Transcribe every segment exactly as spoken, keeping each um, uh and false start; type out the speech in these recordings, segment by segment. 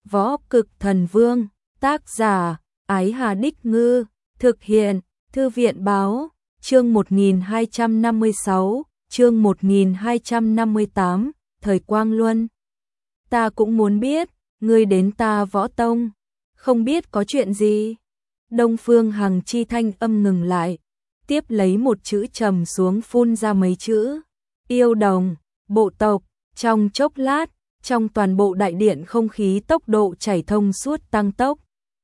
Võ Cực Thần Vương, tác giả, Ái Hà Đích Ngư, thực hiện, Thư viện Báo, chương một nghìn hai trăm năm mươi sáu, chương một nghìn hai trăm năm mươi tám, thời Quang Luân. Ta cũng muốn biết, ngươi đến ta Võ Tông, không biết có chuyện gì. Đông Phương Hằng Chi thanh âm ngừng lại, tiếp lấy một chữ trầm xuống phun ra mấy chữ. Yêu đồng, bộ tộc, trong chốc lát, trong toàn bộ đại điện không khí tốc độ chảy thông suốt tăng tốc.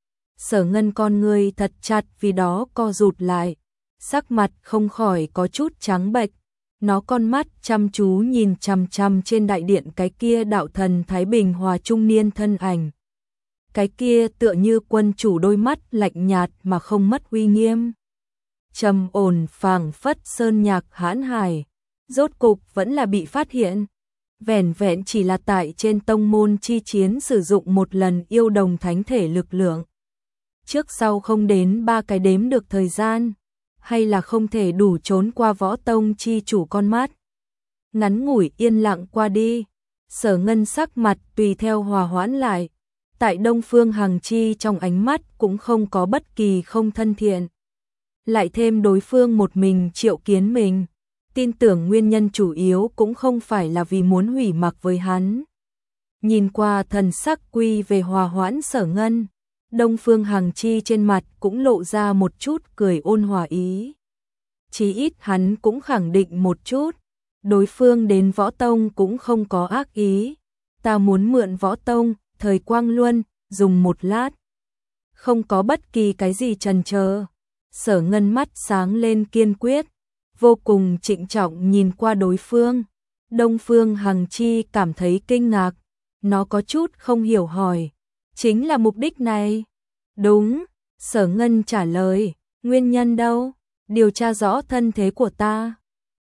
Sở Ngân con người thật chặt vì đó co rụt lại, sắc mặt không khỏi có chút trắng bệch. Nó con mắt chăm chú nhìn chằm chằm trên đại điện cái kia đạo thần Thái Bình Hòa trung niên thân ảnh. Cái kia tựa như quân chủ đôi mắt lạnh nhạt mà không mất uy nghiêm. Trầm ổn phảng phất sơn nhạc hãn hải, rốt cục vẫn là bị phát hiện. Vẻn vẹn chỉ là tại trên tông môn chi chiến sử dụng một lần yêu đồng thánh thể lực lượng. Trước sau không đến ba cái đếm được thời gian, hay là không thể đủ trốn qua Võ Tông chi chủ con mắt. Ngắn ngủi yên lặng qua đi, Sở Ngân sắc mặt tùy theo hòa hoãn lại. Tại Đông Phương Hằng Chi trong ánh mắt cũng không có bất kỳ không thân thiện. Lại thêm đối phương một mình triệu kiến mình, tin tưởng nguyên nhân chủ yếu cũng không phải là vì muốn hủy mặc với hắn. Nhìn qua thần sắc quy về hòa hoãn Sở Ngân, Đông Phương Hằng Chi trên mặt cũng lộ ra một chút cười ôn hòa ý. Chí ít hắn cũng khẳng định một chút, đối phương đến Võ Tông cũng không có ác ý. Ta muốn mượn Võ Tông, thời Quang Luân, dùng một lát. Không có bất kỳ cái gì chần chờ. Sở Ngân mắt sáng lên kiên quyết, vô cùng trịnh trọng nhìn qua đối phương. Đông Phương Hằng Chi cảm thấy kinh ngạc, nó có chút không hiểu hỏi. Chính là mục đích này? Đúng, Sở Ngân trả lời. Nguyên nhân đâu? Điều tra rõ thân thế của ta.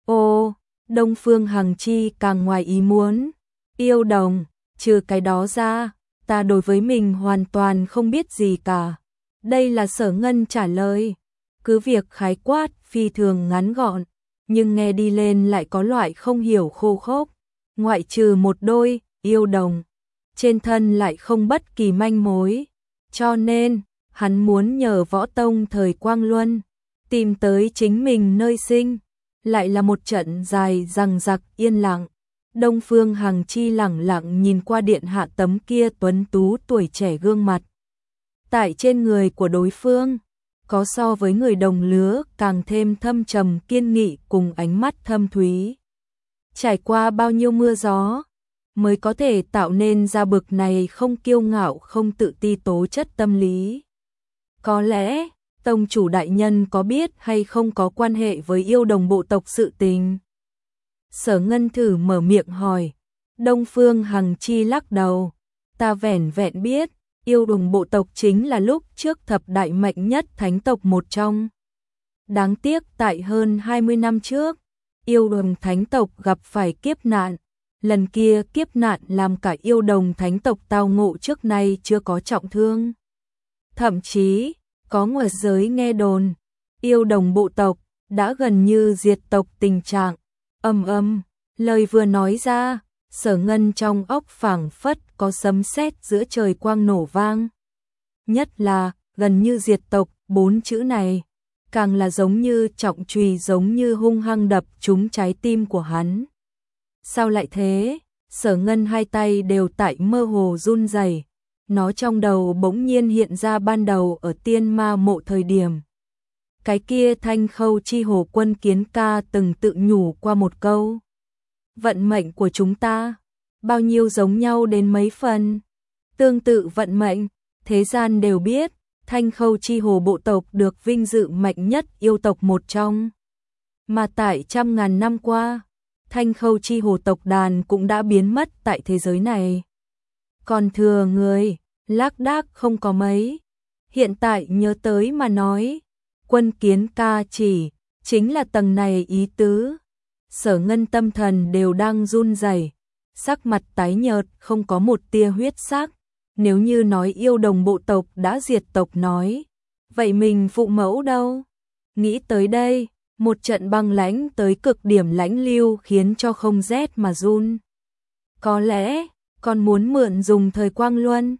Ồ, Đông Phương Hằng Chi càng ngoài ý muốn. Yêu đồng, trừ cái đó ra, ta đối với mình hoàn toàn không biết gì cả. Đây là Sở Ngân trả lời. Cứ việc khái quát phi thường ngắn gọn, nhưng nghe đi lên lại có loại không hiểu khô khốc. Ngoại trừ một đôi yêu đồng, trên thân lại không bất kỳ manh mối. Cho nên, hắn muốn nhờ Võ Tông thời Quang Luân tìm tới chính mình nơi sinh. Lại là một trận dài dằng dặc yên lặng. Đông Phương Hằng Chi lẳng lặng nhìn qua điện hạ tấm kia tuấn tú tuổi trẻ gương mặt. Tại trên người của đối phương, có so với người đồng lứa càng thêm thâm trầm kiên nghị cùng ánh mắt thâm thúy. Trải qua bao nhiêu mưa gió, mới có thể tạo nên ra bực này không kiêu ngạo không tự ti tố chất tâm lý. Có lẽ, Tông chủ đại nhân có biết hay không có quan hệ với yêu đồng bộ tộc sự tình? Sở Ngân thử mở miệng hỏi. Đông Phương Hằng Chi lắc đầu. Ta vẻn vẹn biết, yêu đồng bộ tộc chính là lúc trước thập đại mạnh nhất thánh tộc một trong. Đáng tiếc tại hơn hai mươi năm trước, yêu đồng thánh tộc gặp phải kiếp nạn. Lần kia kiếp nạn làm cả yêu đồng thánh tộc tao ngộ trước nay chưa có trọng thương. Thậm chí, có ngoài giới nghe đồn, yêu đồng bộ tộc đã gần như diệt tộc tình trạng. Âm âm, lời vừa nói ra, Sở Ngân trong óc phảng phất có sấm sét giữa trời quang nổ vang. Nhất là, gần như diệt tộc, bốn chữ này, càng là giống như trọng chùy giống như hung hăng đập trúng trái tim của hắn. Sao lại thế? Sở Ngân hai tay đều tại mơ hồ run rẩy. Nó trong đầu bỗng nhiên hiện ra ban đầu ở Tiên Ma Mộ thời điểm. Cái kia Thanh Khâu chi hồ quân Kiến Ca từng tự nhủ qua một câu. Vận mệnh của chúng ta, bao nhiêu giống nhau đến mấy phần. Tương tự vận mệnh, thế gian đều biết, Thanh Khâu chi hồ bộ tộc được vinh dự mạnh nhất yêu tộc một trong. Mà tại trăm ngàn năm qua, Thanh Khâu chi hồ tộc đàn cũng đã biến mất tại thế giới này. Còn thừa người, lác đác không có mấy. Hiện tại nhớ tới mà nói, quân Kiến Ca chỉ, chính là tầng này ý tứ. Sở Ngân tâm thần đều đang run rẩy, sắc mặt tái nhợt không có một tia huyết sắc. Nếu như nói yêu đồng bộ tộc đã diệt tộc nói, vậy mình phụ mẫu đâu? Nghĩ tới đây, một trận băng lãnh tới cực điểm lãnh lưu khiến cho không rét mà run. Có lẽ, còn muốn mượn dùng thời Quang Luân,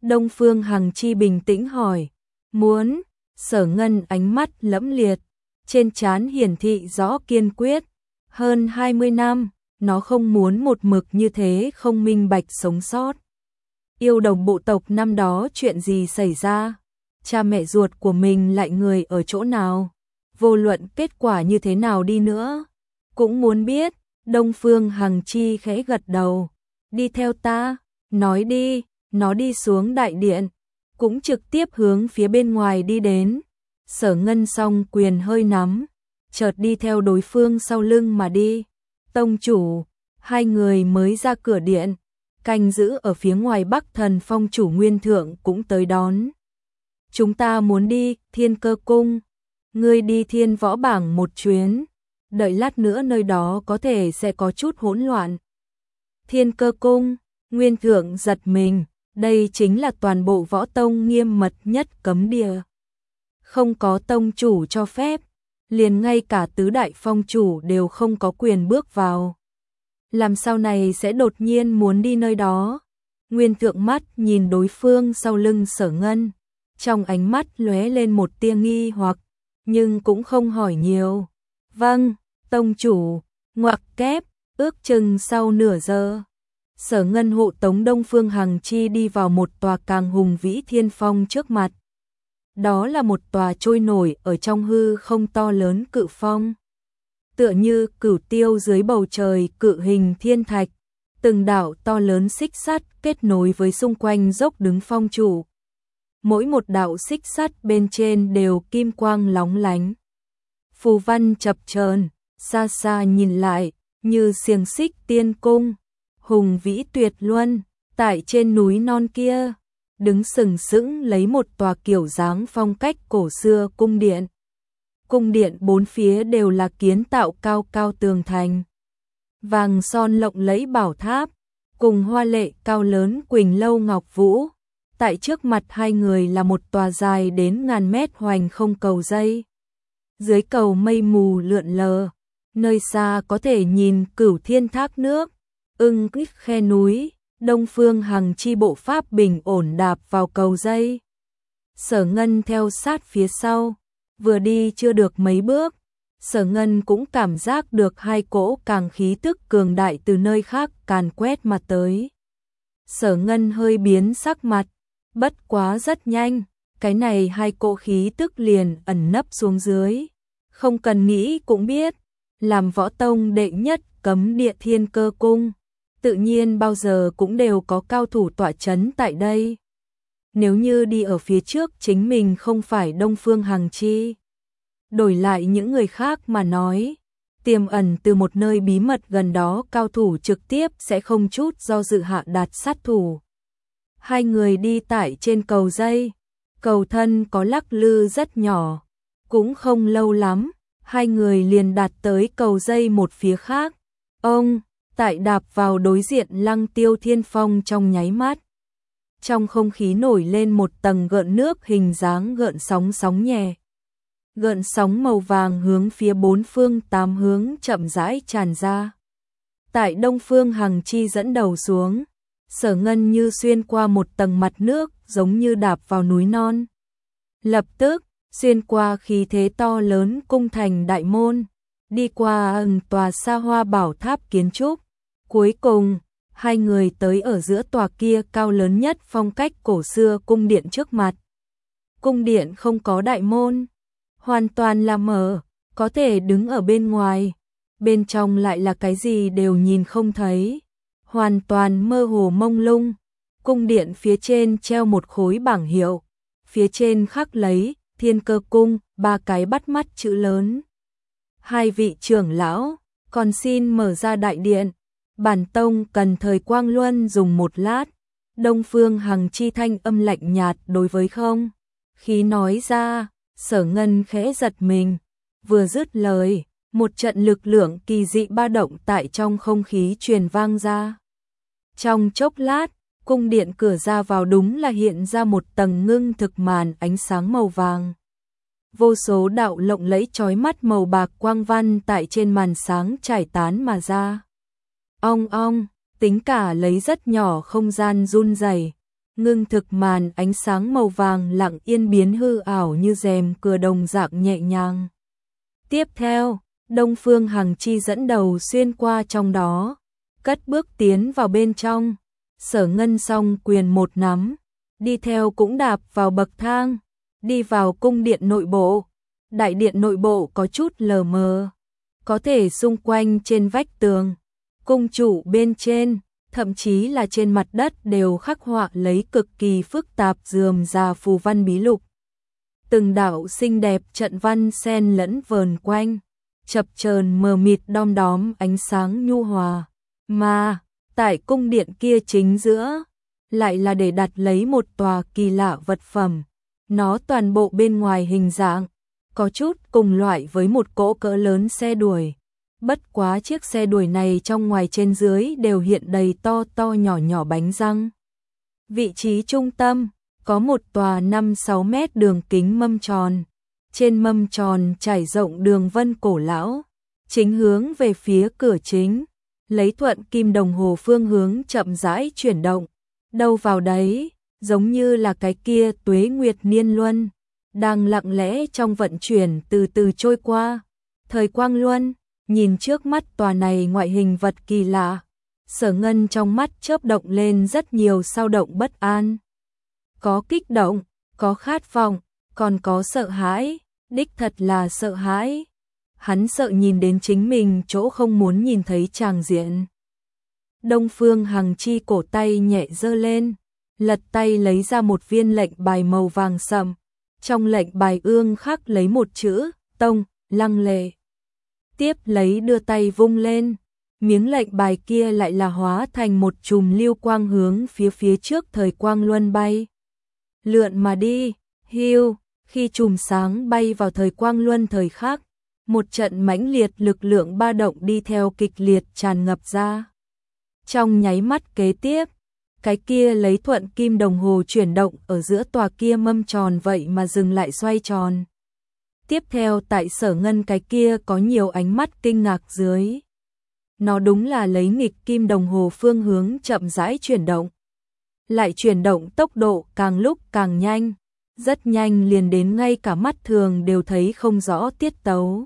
Đông Phương Hằng Chi bình tĩnh hỏi. Muốn. Sở Ngân ánh mắt lẫm liệt, trên trán hiển thị rõ kiên quyết. Hơn hai mươi năm, nó không muốn một mực như thế không minh bạch sống sót. Yêu đồng bộ tộc năm đó chuyện gì xảy ra? Cha mẹ ruột của mình lại người ở chỗ nào? Vô luận kết quả như thế nào đi nữa, cũng muốn biết. Đông Phương Hằng Chi khẽ gật đầu. Đi theo ta, nói đi. Nó đi xuống đại điện, cũng trực tiếp hướng phía bên ngoài đi đến. Sở Ngân song quyền hơi nắm, chợt đi theo đối phương sau lưng mà đi. Tông chủ, hai người mới ra cửa điện, canh giữ ở phía ngoài Bắc Thần Phong chủ Nguyên Thượng cũng tới đón. Chúng ta muốn đi Thiên Cơ Cung, ngươi đi Thiên Võ Bảng một chuyến, đợi lát nữa nơi đó có thể sẽ có chút hỗn loạn. Thiên Cơ Cung, Nguyên Thượng giật mình, đây chính là toàn bộ võ tông nghiêm mật nhất cấm địa. Không có tông chủ cho phép, liền ngay cả tứ đại phong chủ đều không có quyền bước vào. Làm sao này sẽ đột nhiên muốn đi nơi đó? Nguyên Thượng mắt nhìn đối phương sau lưng Sở Ngân, trong ánh mắt lóe lên một tia nghi hoặc, nhưng cũng không hỏi nhiều. Vâng, tông chủ. Ngoặc kép, ước chừng sau nửa giờ, Sở Ngân hộ tống Đông Phương Hằng Chi đi vào một tòa càng hùng vĩ thiên phong trước mặt. Đó là một tòa trôi nổi ở trong hư không to lớn cự phong. Tựa như cửu tiêu dưới bầu trời cự hình thiên thạch, từng đạo to lớn xích sắt kết nối với xung quanh dốc đứng phong trụ. Mỗi một đạo xích sắt bên trên đều kim quang lóng lánh. Phù văn chập chờn, xa xa nhìn lại, như xiềng xích tiên cung. Hùng vĩ tuyệt luân, tại trên núi non kia, đứng sừng sững lấy một tòa kiểu dáng phong cách cổ xưa cung điện. Cung điện bốn phía đều là kiến tạo cao cao tường thành. Vàng son lộng lẫy bảo tháp, cùng hoa lệ cao lớn Quỳnh Lâu Ngọc Vũ. Tại trước mặt hai người là một tòa dài đến ngàn mét hoành không cầu dây. Dưới cầu mây mù lượn lờ, nơi xa có thể nhìn cửu thiên thác nước. Ưng kích khe núi, Đông Phương Hằng Chi bộ pháp bình ổn đạp vào cầu dây. Sở Ngân theo sát phía sau, vừa đi chưa được mấy bước, Sở Ngân cũng cảm giác được hai cỗ càng khí tức cường đại từ nơi khác càn quét mà tới. Sở Ngân hơi biến sắc mặt, bất quá rất nhanh, cái này hai cỗ khí tức liền ẩn nấp xuống dưới. Không cần nghĩ cũng biết, làm võ tông đệ nhất cấm địa Thiên Cơ Cung, tự nhiên bao giờ cũng đều có cao thủ tọa chấn tại đây. Nếu như đi ở phía trước chính mình không phải Đông Phương Hằng Chi, đổi lại những người khác mà nói, tiềm ẩn từ một nơi bí mật gần đó cao thủ trực tiếp sẽ không chút do dự hạ đạt sát thủ. Hai người đi tại trên cầu dây, cầu thân có lắc lư rất nhỏ, cũng không lâu lắm, hai người liền đạt tới cầu dây một phía khác. Ông tại đạp vào đối diện Lăng Tiêu Thiên Phong trong nháy mắt. Trong không khí nổi lên một tầng gợn nước hình dáng gợn sóng sóng nhẹ. Gợn sóng màu vàng hướng phía bốn phương tám hướng chậm rãi tràn ra. Tại Đông Phương Hằng Chi dẫn đầu xuống, Sở Ngân như xuyên qua một tầng mặt nước giống như đạp vào núi non. Lập tức, xuyên qua khí thế to lớn cung thành đại môn, đi qua ẩn tòa xa hoa bảo tháp kiến trúc. Cuối cùng, hai người tới ở giữa tòa kia cao lớn nhất phong cách cổ xưa cung điện trước mặt. Cung điện không có đại môn, hoàn toàn là mở, có thể đứng ở bên ngoài, bên trong lại là cái gì đều nhìn không thấy, hoàn toàn mơ hồ mông lung. Cung điện phía trên treo một khối bảng hiệu, phía trên khắc lấy Thiên Cơ Cung, ba cái bắt mắt chữ lớn. Hai vị trưởng lão, còn xin mở ra đại điện. Bản tông cần thời quang luân dùng một lát. Đông Phương Hằng Chi thanh âm lạnh nhạt đối với không khí nói ra. Sở Ngân khẽ giật mình, vừa dứt lời, một trận lực lượng kỳ dị ba động tại trong không khí truyền vang ra. Trong chốc lát, cung điện cửa ra vào đúng là hiện ra một tầng ngưng thực màn ánh sáng màu vàng. Vô số đạo lộng lẫy chói mắt màu bạc quang văn tại trên màn sáng trải tán mà ra. Ong ong, tính cả lấy rất nhỏ không gian run rẩy. ngưng thực màn ánh sáng màu vàng lặng yên biến hư ảo như rèm cửa đồng dạng nhẹ nhàng. Tiếp theo, Đông Phương Hằng Chi dẫn đầu xuyên qua trong đó, cất bước tiến vào bên trong. Sở Ngân song quyền một nắm, đi theo cũng đạp vào bậc thang, đi vào cung điện nội bộ. Đại điện nội bộ có chút lờ mờ, có thể xung quanh trên vách tường, cung chủ bên trên, thậm chí là trên mặt đất đều khắc họa lấy cực kỳ phức tạp rườm rà phù văn bí lục. Từng đạo xinh đẹp trận văn xen lẫn vờn quanh, chập chờn mờ mịt đom đóm ánh sáng nhu hòa. Mà, tại cung điện kia chính giữa, lại là để đặt lấy một tòa kỳ lạ vật phẩm. Nó toàn bộ bên ngoài hình dạng, có chút cùng loại với một cỗ cỡ lớn xe đuổi. Bất quá chiếc xe đuổi này trong ngoài trên dưới đều hiện đầy to to nhỏ nhỏ bánh răng. Vị trí trung tâm, có một tòa năm sáu mét đường kính mâm tròn. Trên mâm tròn trải rộng đường vân cổ lão, chính hướng về phía cửa chính, lấy thuận kim đồng hồ phương hướng chậm rãi chuyển động. Đâu vào đấy, giống như là cái kia tuế nguyệt niên luân, đang lặng lẽ trong vận chuyển từ từ trôi qua. Thời quang luân, nhìn trước mắt tòa này ngoại hình vật kỳ lạ, Sở Ngân trong mắt chớp động lên rất nhiều sao động bất an. Có kích động, có khát vọng, còn có sợ hãi, đích thật là sợ hãi. Hắn sợ nhìn đến chính mình chỗ không muốn nhìn thấy tràng diện. Đông Phương Hằng Chi cổ tay nhẹ giơ lên, lật tay lấy ra một viên lệnh bài màu vàng sậm. Trong lệnh bài ương khắc lấy một chữ, Tông, lăng lệ. Tiếp lấy đưa tay vung lên, miếng lệnh bài kia lại là hóa thành một chùm lưu quang hướng phía phía trước thời quang luân bay. Lượn mà đi, hiu, khi chùm sáng bay vào thời quang luân thời khắc, một trận mãnh liệt lực lượng ba động đi theo kịch liệt tràn ngập ra. Trong nháy mắt kế tiếp, cái kia lấy thuận kim đồng hồ chuyển động ở giữa tòa kia mâm tròn vậy mà dừng lại xoay tròn. Tiếp theo tại Sở Ngân cái kia có nhiều ánh mắt kinh ngạc dưới. Nó đúng là lấy nghịch kim đồng hồ phương hướng chậm rãi chuyển động. Lại chuyển động tốc độ càng lúc càng nhanh, rất nhanh liền đến ngay cả mắt thường đều thấy không rõ tiết tấu.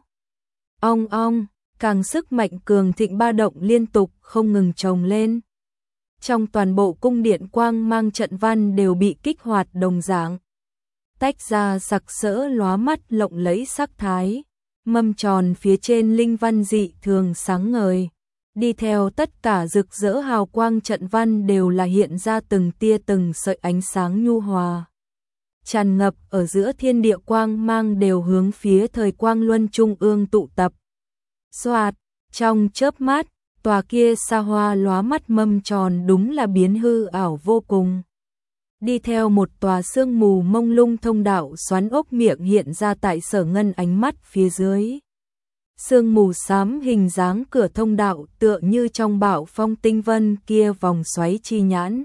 Ong ong, càng sức mạnh cường thịnh ba động liên tục không ngừng chồng lên. Trong toàn bộ cung điện quang mang trận văn đều bị kích hoạt đồng dạng, tách ra sặc sỡ lóa mắt lộng lẫy sắc thái. Mâm tròn phía trên linh văn dị thường sáng ngời, đi theo tất cả rực rỡ hào quang trận văn đều là hiện ra từng tia từng sợi ánh sáng nhu hòa. Tràn ngập ở giữa thiên địa quang mang đều hướng phía thời quang luân trung ương tụ tập. Xoạt, trong chớp mắt, tòa kia xa hoa lóa mắt mâm tròn đúng là biến hư ảo vô cùng. Đi theo một tòa sương mù mông lung thông đạo xoắn ốc miệng hiện ra tại Sở Ngân ánh mắt phía dưới. Sương mù xám hình dáng cửa thông đạo tựa như trong bão phong tinh vân kia vòng xoáy chi nhãn.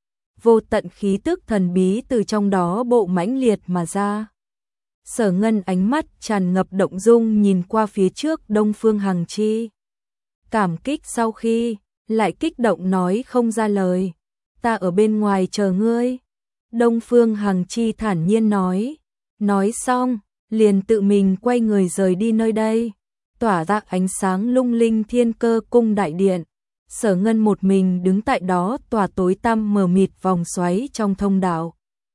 Vô tận khí tức thần bí từ trong đó bộ mãnh liệt mà ra. Sở Ngân ánh mắt tràn ngập động dung nhìn qua phía trước Đông Phương Hằng Chi. Cảm kích sau khi, lại kích động nói không ra lời. Ta ở bên ngoài chờ ngươi. Đông Phương Hằng Chi thản nhiên nói. Nói xong, liền tự mình quay người rời đi nơi đây. Tỏa ra ánh sáng lung linh thiên cơ cung đại điện. Sở Ngân một mình đứng tại đó tòa tối tăm mờ mịt vòng xoáy trong thông đạo.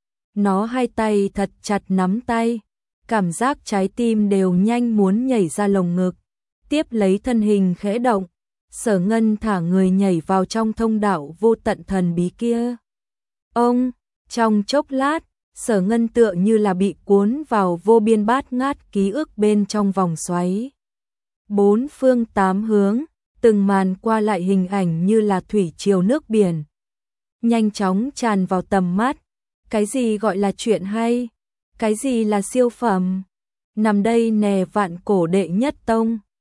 Nó hai tay thật chặt nắm tay. Cảm giác trái tim đều nhanh muốn nhảy ra lồng ngực. Tiếp lấy thân hình khẽ động. Sở Ngân thả người nhảy vào trong thông đạo vô tận thần bí kia. Ông, trong chốc lát, Sở Ngân tựa như là bị cuốn vào vô biên bát ngát ký ức bên trong vòng xoáy. Bốn phương tám hướng, từng màn qua lại hình ảnh như là thủy triều nước biển. Nhanh chóng tràn vào tầm mắt. Cái gì gọi là chuyện hay? Cái gì là siêu phẩm? Nằm đây nè vạn cổ đệ nhất tông.